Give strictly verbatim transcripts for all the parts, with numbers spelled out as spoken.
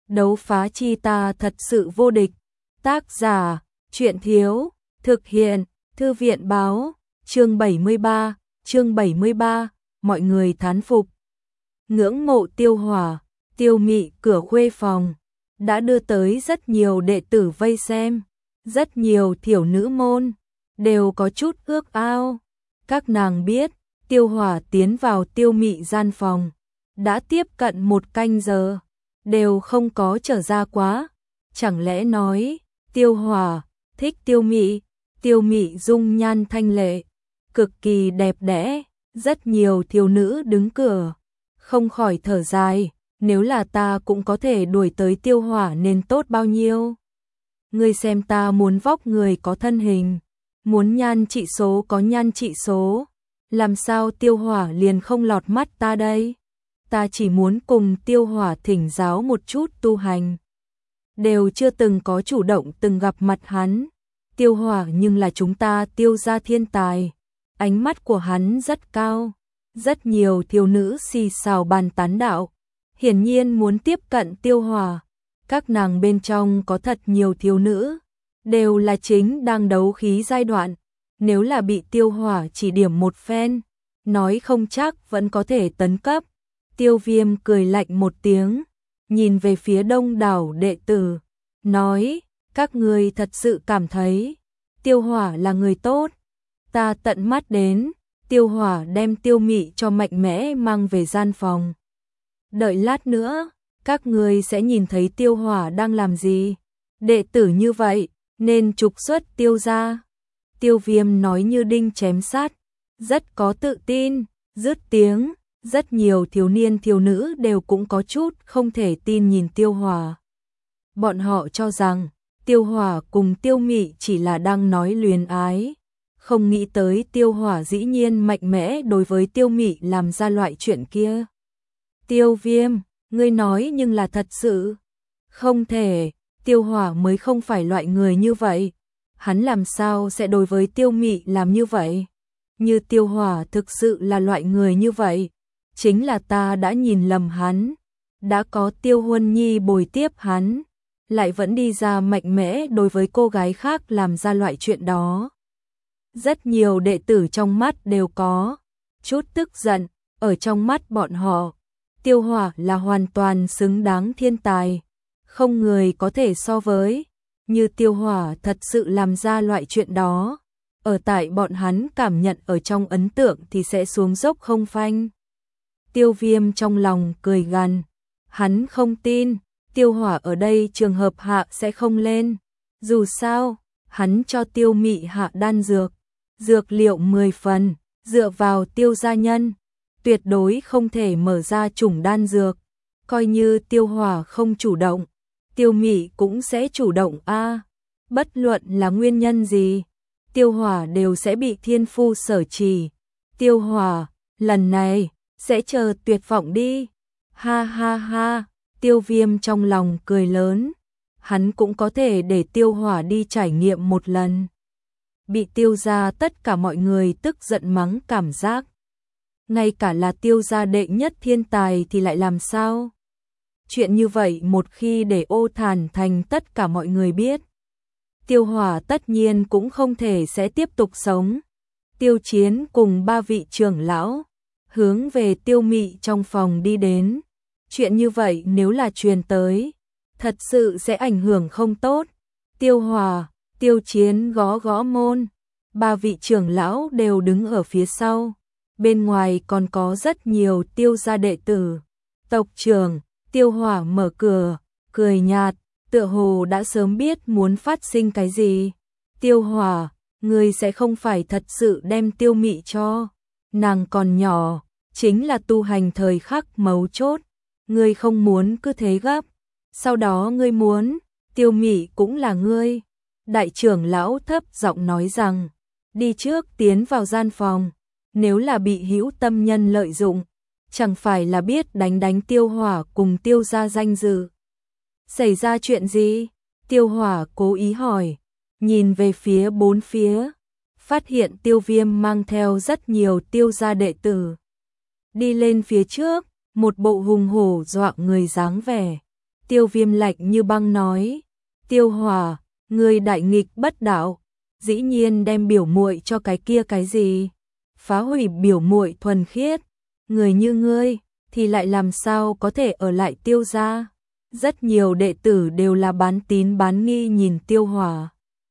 đấu phá chi ta thật sự vô địch. Tác giả, Truyện Thiếu, thực hiện, Thư viện Báo, chương bảy mươi ba, chương bảy mươi ba, mọi người thán phục. Ngưỡng mộ Tiêu Hỏa, Tiêu Mị cửa khuê phòng, đã đưa tới rất nhiều đệ tử vây xem, rất nhiều thiểu nữ môn, đều có chút ước ao. Các nàng biết, Tiêu Hỏa tiến vào Tiêu Mị gian phòng, đã tiếp cận một canh giờ, đều không có trở ra quá. Chẳng lẽ nói, Tiêu Hỏa thích Tiêu Mị? Tiêu Mị dung nhan thanh lệ, cực kỳ đẹp đẽ, rất nhiều thiếu nữ đứng cửa, không khỏi thở dài, nếu là ta cũng có thể đuổi tới Tiêu Hỏa nên tốt bao nhiêu. Ngươi xem ta muốn vóc người có thân hình, muốn nhan trị số có nhan trị số, làm sao Tiêu Hỏa liền không lọt mắt ta đây? Ta chỉ muốn cùng Tiêu Hỏa thỉnh giáo một chút tu hành. Đều chưa từng có chủ động từng gặp mặt hắn. Tiêu Hỏa nhưng là chúng ta Tiêu gia thiên tài. Ánh mắt của hắn rất cao. Rất nhiều thiếu nữ xì xào bàn tán đạo. Hiển nhiên muốn tiếp cận Tiêu Hỏa. Các nàng bên trong có thật nhiều thiếu nữ. Đều là chính đang đấu khí giai đoạn. Nếu là bị Tiêu Hỏa chỉ điểm một phen, nói không chắc vẫn có thể tấn cấp. Tiêu Viêm cười lạnh một tiếng, nhìn về phía đông đảo đệ tử, nói, các ngươi thật sự cảm thấy Tiêu Hỏa là người tốt. Ta tận mắt đến, Tiêu Hỏa đem Tiêu Mị cho mạnh mẽ mang về gian phòng. Đợi lát nữa, các ngươi sẽ nhìn thấy Tiêu Hỏa đang làm gì. Đệ tử như vậy, nên trục xuất Tiêu gia. Tiêu Viêm nói như đinh chém sát, rất có tự tin, dứt tiếng. Rất nhiều thiếu niên thiếu nữ đều cũng có chút không thể tin nhìn Tiêu Hỏa. Bọn họ cho rằng Tiêu Hỏa cùng Tiêu Mị chỉ là đang nói luyến ái, không nghĩ tới Tiêu Hỏa dĩ nhiên mạnh mẽ đối với Tiêu Mị làm ra loại chuyện kia. Tiêu Viêm, ngươi nói nhưng là thật sự. Không thể, Tiêu Hỏa mới không phải loại người như vậy. Hắn làm sao sẽ đối với Tiêu Mị làm như vậy? Như Tiêu Hỏa thực sự là loại người như vậy, chính là ta đã nhìn lầm hắn, đã có Tiêu Huân Nhi bồi tiếp hắn, lại vẫn đi ra mạnh mẽ đối với cô gái khác làm ra loại chuyện đó. Rất nhiều đệ tử trong mắt đều có chút tức giận, ở trong mắt bọn họ, Tiêu Hỏa là hoàn toàn xứng đáng thiên tài, không người có thể so với, như Tiêu Hỏa thật sự làm ra loại chuyện đó, ở tại bọn hắn cảm nhận ở trong ấn tượng thì sẽ xuống dốc không phanh. Tiêu Viêm trong lòng cười gằn, hắn không tin, Tiêu Hỏa ở đây trường hợp hạ sẽ không lên. Dù sao, hắn cho Tiêu Mị hạ đan dược, dược liệu mười phần, dựa vào Tiêu gia nhân, tuyệt đối không thể mở ra chủng đan dược. Coi như Tiêu Hỏa không chủ động, Tiêu Mị cũng sẽ chủ động a. Bất luận là nguyên nhân gì, Tiêu Hỏa đều sẽ bị thiên phu sở trì. Tiêu Hỏa, lần này sẽ chờ tuyệt vọng đi. Ha ha ha, Tiêu Viêm trong lòng cười lớn. Hắn cũng có thể để Tiêu Hỏa đi trải nghiệm một lần. Bị Tiêu gia tất cả mọi người tức giận mắng cảm giác. Ngay cả là Tiêu gia đệ nhất thiên tài thì lại làm sao? Chuyện như vậy một khi để Ô Thản Thành tất cả mọi người biết, Tiêu Hỏa tất nhiên cũng không thể sẽ tiếp tục sống. Tiêu Chiến cùng ba vị trưởng lão hướng về Tiêu Mị trong phòng đi đến. Chuyện như vậy nếu là truyền tới, thật sự sẽ ảnh hưởng không tốt. Tiêu Hỏa, Tiêu Chiến gõ gõ môn, ba vị trưởng lão đều đứng ở phía sau. Bên ngoài còn có rất nhiều Tiêu gia đệ tử. Tộc trưởng, Tiêu Hỏa mở cửa, cười nhạt, tựa hồ đã sớm biết muốn phát sinh cái gì. Tiêu Hỏa, ngươi sẽ không phải thật sự đem Tiêu Mị cho. Nàng còn nhỏ, chính là tu hành thời khắc mấu chốt. Ngươi không muốn cứ thế gấp. Sau đó ngươi muốn, Tiêu Mị cũng là ngươi. Đại trưởng lão thấp giọng nói rằng, đi trước tiến vào gian phòng. Nếu là bị hữu tâm nhân lợi dụng, chẳng phải là biết đánh đánh Tiêu Hỏa cùng Tiêu gia danh dự. Xảy ra chuyện gì? Tiêu Hỏa cố ý hỏi, nhìn về phía bốn phía, phát hiện Tiêu Viêm mang theo rất nhiều Tiêu gia đệ tử. Đi lên phía trước, một bộ hùng hổ dọa người dáng vẻ. Tiêu Viêm lạnh như băng nói, Tiêu Hỏa, ngươi đại nghịch bất đạo, dĩ nhiên đem biểu muội cho cái kia cái gì? Phá hủy biểu muội thuần khiết, người như ngươi thì lại làm sao có thể ở lại Tiêu gia? Rất nhiều đệ tử đều là bán tín bán nghi nhìn Tiêu Hỏa.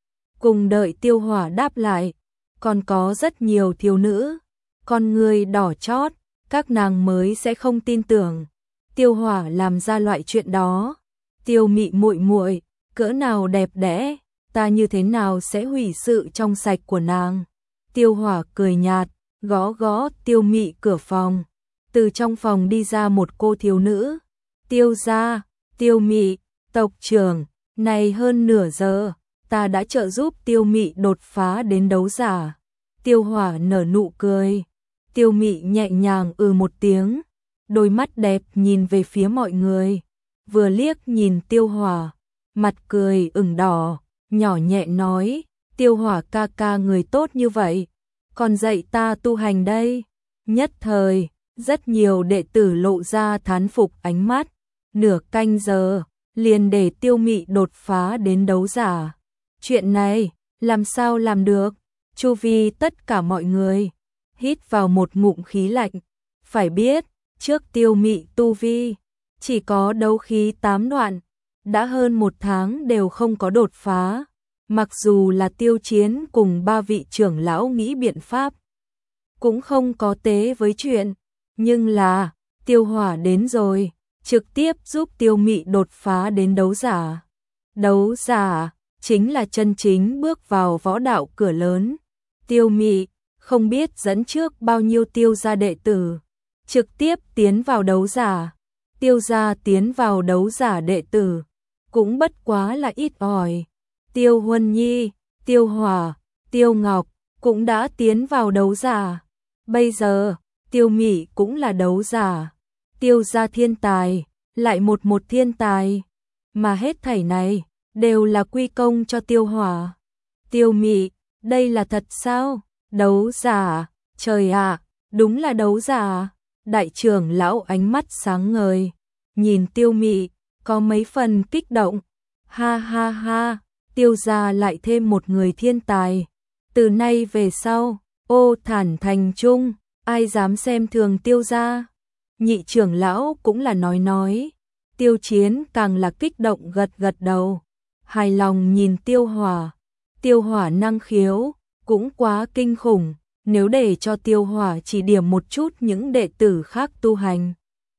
Cùng đợi Tiêu Hỏa đáp lại, còn có rất nhiều thiếu nữ, con người đỏ chót, các nàng mới sẽ không tin tưởng Tiêu Hỏa làm ra loại chuyện đó. Tiêu Mị muội muội, cỡ nào đẹp đẽ, ta như thế nào sẽ hủy sự trong sạch của nàng? Tiêu Hỏa cười nhạt, gõ gõ Tiêu Mị cửa phòng. Từ trong phòng đi ra một cô thiếu nữ. Tiêu gia, Tiêu Mị, tộc trưởng, này hơn nửa giờ, ta đã trợ giúp Tiêu Mị đột phá đến đấu giả. Tiêu Hỏa nở nụ cười. Tiêu Mị nhẹ nhàng ừ một tiếng, đôi mắt đẹp nhìn về phía mọi người, vừa liếc nhìn Tiêu Hỏa, mặt cười ửng đỏ, nhỏ nhẹ nói, Tiêu Hỏa ca ca người tốt như vậy, còn dạy ta tu hành đây. Nhất thời, rất nhiều đệ tử lộ ra thán phục ánh mắt, nửa canh giờ, liền để Tiêu Mị đột phá đến đấu giả. Chuyện này, làm sao làm được? Chu vi tất cả mọi người hít vào một ngụm khí lạnh, phải biết, trước Tiêu Mị tu vi chỉ có đấu khí tám đoạn, đã hơn một tháng đều không có đột phá. Mặc dù là Tiêu Chiến cùng ba vị trưởng lão nghĩ biện pháp, cũng không có tế với chuyện, nhưng là Tiêu Hỏa đến rồi, trực tiếp giúp Tiêu Mị đột phá đến đấu giả. Đấu giả chính là chân chính bước vào võ đạo cửa lớn. Tiêu Mị không biết dẫn trước bao nhiêu Tiêu gia đệ tử trực tiếp tiến vào đấu giả. Tiêu gia tiến vào đấu giả đệ tử cũng bất quá là ít ỏi. Tiêu Huân Nhi, Tiêu Hỏa, Tiêu Ngọc cũng đã tiến vào đấu giả. Bây giờ, Tiêu Mị cũng là đấu giả. Tiêu gia thiên tài, lại một một thiên tài, mà hết thảy này đều là quy công cho Tiêu Hỏa. Tiêu Mị, đây là thật sao? Đấu giả, trời ạ, đúng là đấu giả. Đại trưởng lão ánh mắt sáng ngời, nhìn Tiêu Mị, có mấy phần kích động. Ha ha ha, Tiêu gia lại thêm một người thiên tài. Từ nay về sau, ô Thản Thành Trung, ai dám xem thường Tiêu gia? Nhị trưởng lão cũng là nói nói. Tiêu Chiến càng là kích động gật gật đầu, hài lòng nhìn Tiêu Hỏa. Tiêu Hỏa năng khiếu cũng quá kinh khủng, nếu để cho Tiêu Hỏa chỉ điểm một chút những đệ tử khác tu hành,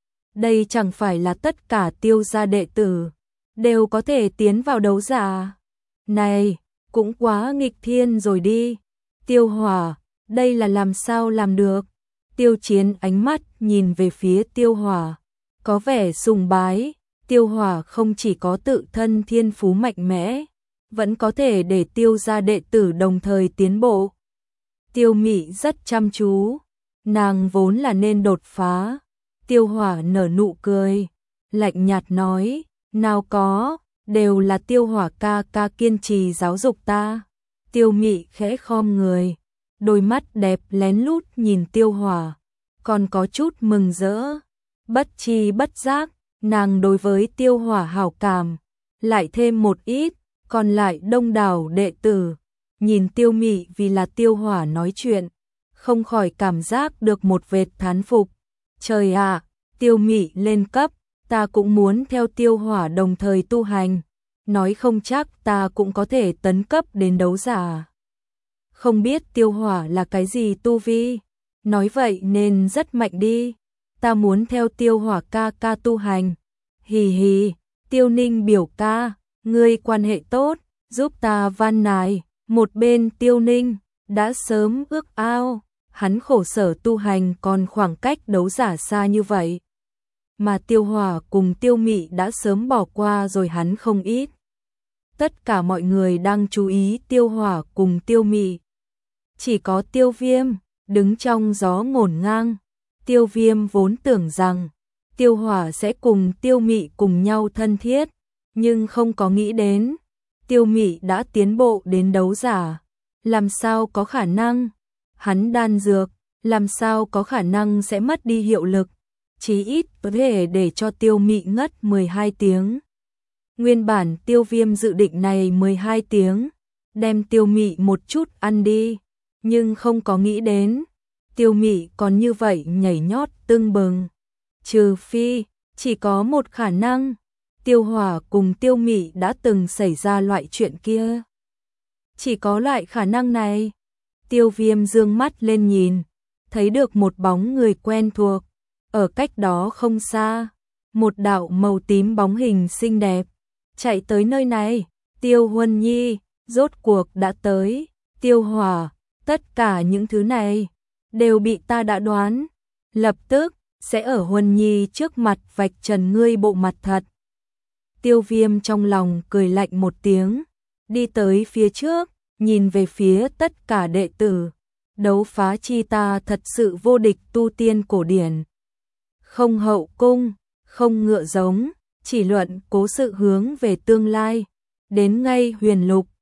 đây chẳng phải là tất cả Tiêu gia đệ tử đều có thể tiến vào đấu giả. Này, cũng quá nghịch thiên rồi đi. Tiêu Hỏa, đây là làm sao làm được? Tiêu Chiến ánh mắt nhìn về phía Tiêu Hỏa, có vẻ sùng bái. Tiêu Hỏa không chỉ có tự thân thiên phú mạnh mẽ, vẫn có thể để Tiêu gia đệ tử đồng thời tiến bộ. Tiêu Mị rất chăm chú, nàng vốn là nên đột phá. Tiêu Hỏa nở nụ cười, lạnh nhạt nói, nào có, đều là Tiêu Hỏa ca ca kiên trì giáo dục ta. Tiêu Mị khẽ khom người, đôi mắt đẹp lén lút nhìn Tiêu Hỏa, còn có chút mừng rỡ. Bất chi bất giác, nàng đối với Tiêu Hỏa hảo cảm lại thêm một ít, còn lại đông đảo đệ tử nhìn Tiêu Mị vì là Tiêu Hỏa nói chuyện, không khỏi cảm giác được một vệt thán phục. Trời ạ, Tiêu Mị lên cấp, ta cũng muốn theo Tiêu Hỏa đồng thời tu hành, nói không chắc ta cũng có thể tấn cấp đến đấu giả. Không biết Tiêu Hỏa là cái gì tu vi, nói vậy nên rất mạnh đi. Ta muốn theo Tiêu Hỏa ca ca tu hành. Hì hì, Tiêu Ninh biểu ca, ngươi quan hệ tốt, giúp ta van nài. Một bên Tiêu Ninh đã sớm ước ao, hắn khổ sở tu hành còn khoảng cách đấu giả xa như vậy, mà Tiêu Hỏa cùng Tiêu Mị đã sớm bỏ qua rồi hắn không ít. Tất cả mọi người đang chú ý Tiêu Hỏa cùng Tiêu Mị, chỉ có Tiêu Viêm đứng trong gió ngổn ngang. Tiêu Viêm vốn tưởng rằng Tiêu Hỏa sẽ cùng Tiêu Mị cùng nhau thân thiết, nhưng không có nghĩ đến Tiêu Mị đã tiến bộ đến đấu giả. Làm sao có khả năng? Hắn đan dược, làm sao có khả năng sẽ mất đi hiệu lực? Chí ít có thể để cho Tiêu Mị ngất mười hai tiếng. Nguyên bản Tiêu Viêm dự định này mười hai tiếng, đem Tiêu Mị một chút ăn đi, nhưng không có nghĩ đến, Tiêu Mị còn như vậy nhảy nhót tưng bừng. Trừ phi, chỉ có một khả năng, Tiêu Hỏa cùng Tiêu Mị đã từng xảy ra loại chuyện kia. Chỉ có loại khả năng này. Tiêu Viêm dương mắt lên nhìn, thấy được một bóng người quen thuộc, ở cách đó không xa, một đạo màu tím bóng hình xinh đẹp, chạy tới nơi này. Tiêu Huân Nhi, rốt cuộc đã tới. Tiêu Hỏa, tất cả những thứ này đều bị ta đã đoán, lập tức sẽ ở Huân Nhi trước mặt vạch trần ngươi bộ mặt thật. Tiêu Viêm trong lòng cười lạnh một tiếng, đi tới phía trước, nhìn về phía tất cả đệ tử. Đấu phá chi ta thật sự vô địch tu tiên cổ điển. Không hậu cung, không ngựa giống, chỉ luận cố sự hướng về tương lai. Đến ngay huyền lục,